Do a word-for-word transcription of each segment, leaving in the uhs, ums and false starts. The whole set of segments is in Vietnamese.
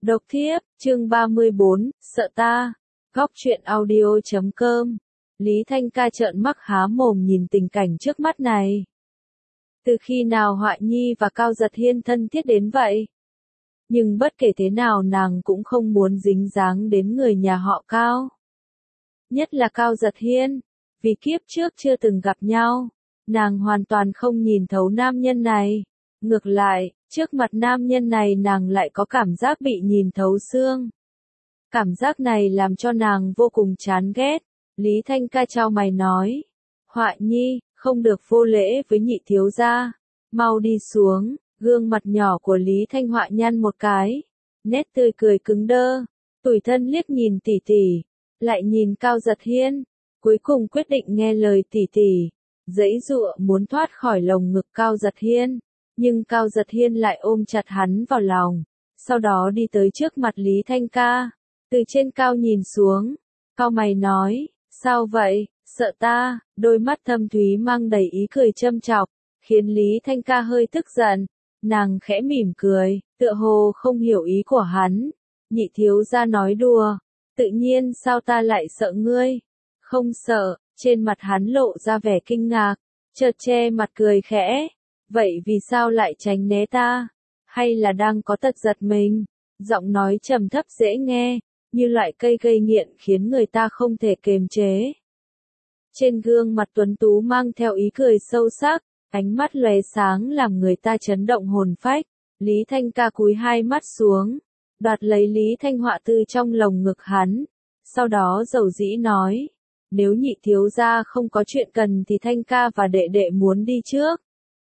Độc thiếp, chương ba mươi bốn, sợ ta. Góc truyện audio chấm com. Lý Thanh Ca trợn mắt há mồm nhìn tình cảnh trước mắt này. Từ khi nào Hoại Nhi và Cao Giật Hiên thân thiết đến vậy? Nhưng bất kể thế nào nàng cũng không muốn dính dáng đến người nhà họ Cao. Nhất là Cao Giật Hiên, vì kiếp trước chưa từng gặp nhau, nàng hoàn toàn không nhìn thấu nam nhân này. Ngược lại, trước mặt nam nhân này nàng lại có cảm giác bị nhìn thấu xương. Cảm giác này làm cho nàng vô cùng chán ghét. Lý Thanh Ca chau mày nói. Hoại Nhi, không được vô lễ với nhị thiếu gia. Mau đi xuống. Gương mặt nhỏ của Lý Thanh Họa nhăn một cái. Nét tươi cười cứng đơ. Tủi thân liếc nhìn tỷ tỷ. Lại nhìn Cao Giật Hiên. Cuối cùng quyết định nghe lời tỷ tỷ. Giãy giụa muốn thoát khỏi lồng ngực Cao Giật Hiên. Nhưng Cao Giật Hiên lại ôm chặt hắn vào lòng. Sau đó đi tới trước mặt Lý Thanh Ca. Từ trên cao nhìn xuống. Cao mày nói. Sao vậy, sợ ta? Đôi mắt thâm thúy mang đầy ý cười châm chọc. Khiến Lý Thanh Ca hơi tức giận. Nàng khẽ mỉm cười. Tựa hồ không hiểu ý của hắn. Nhị thiếu gia nói đùa. Tự nhiên sao ta lại sợ ngươi? Không sợ. Trên mặt hắn lộ ra vẻ kinh ngạc. Chợt che mặt cười khẽ. Vậy vì sao lại tránh né ta? Hay là đang có tật giật mình? Giọng nói trầm thấp dễ nghe, như loại cây gây nghiện khiến người ta không thể kiềm chế. Trên gương mặt tuấn tú mang theo ý cười sâu sắc, ánh mắt lóe sáng làm người ta chấn động hồn phách. Lý Thanh Ca cúi hai mắt xuống, đoạt lấy Lý Thanh Họa từ trong lồng ngực hắn. Sau đó dầu dĩ nói, nếu nhị thiếu gia không có chuyện cần thì Thanh Ca và đệ đệ muốn đi trước.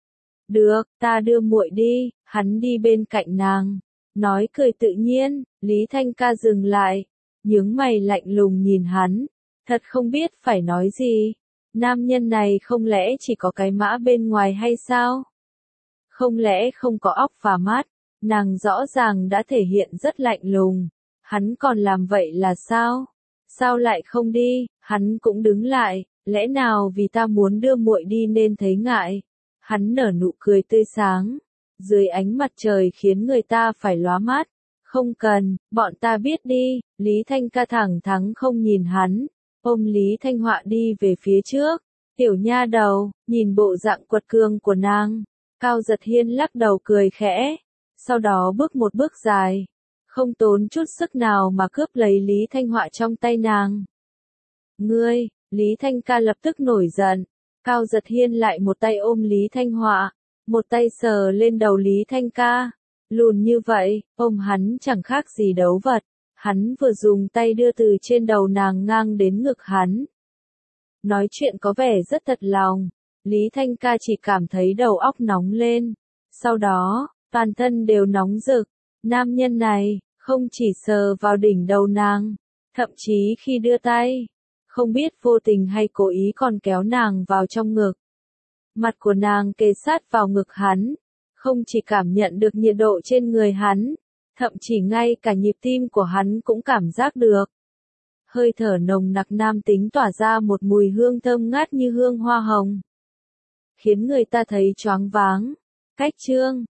Được, ta đưa muội đi. Hắn đi bên cạnh nàng. Nói cười tự nhiên. Lý Thanh Ca dừng lại. Nhướng mày lạnh lùng nhìn hắn. Thật không biết phải nói gì. Nam nhân này không lẽ chỉ có cái mã bên ngoài hay sao? Không lẽ không có óc và mắt? Nàng rõ ràng đã thể hiện rất lạnh lùng. Hắn còn làm vậy là sao? Sao lại không đi? Hắn cũng đứng lại. Lẽ nào vì ta muốn đưa muội đi nên thấy ngại? Hắn nở nụ cười tươi sáng, dưới ánh mặt trời khiến người ta phải lóa mắt. Không cần, bọn ta biết đi. Lý Thanh Ca thẳng thắn không nhìn hắn, ôm Lý Thanh Họa đi về phía trước. Tiểu nha đầu, nhìn bộ dạng quật cường của nàng. Cao Giật Hiên lắc đầu cười khẽ, sau đó bước một bước dài, không tốn chút sức nào mà cướp lấy Lý Thanh Họa trong tay nàng. Ngươi, Lý Thanh Ca lập tức nổi giận. Cao Giật Hiên lại một tay ôm Lý Thanh Họa, một tay sờ lên đầu Lý Thanh Ca. Lùn như vậy, ôm hắn chẳng khác gì đấu vật. Hắn vừa dùng tay đưa từ trên đầu nàng ngang đến ngực hắn. Nói chuyện có vẻ rất thật lòng. Lý Thanh Ca chỉ cảm thấy đầu óc nóng lên. Sau đó, toàn thân đều nóng rực. Nam nhân này, không chỉ sờ vào đỉnh đầu nàng, thậm chí khi đưa tay, không biết vô tình hay cố ý còn kéo nàng vào trong ngực. Mặt của nàng kề sát vào ngực hắn, không chỉ cảm nhận được nhiệt độ trên người hắn, thậm chí ngay cả nhịp tim của hắn cũng cảm giác được. Hơi thở nồng nặc nam tính tỏa ra một mùi hương thơm ngát như hương hoa hồng, khiến người ta thấy choáng váng. Cách chương